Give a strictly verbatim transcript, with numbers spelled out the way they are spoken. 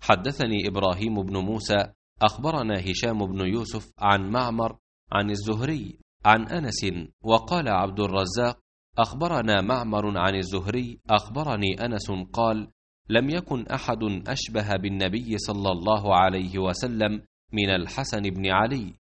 حدثني إبراهيم بن موسى أخبرنا هشام بن يوسف عن معمر عن الزهري عن أنس. وقال عبد الرزاق أخبرنا معمر عن الزهري أخبرني أنس قال: لم يكن أحد أشبه بالنبي صلى الله عليه وسلم من الحسن بن علي،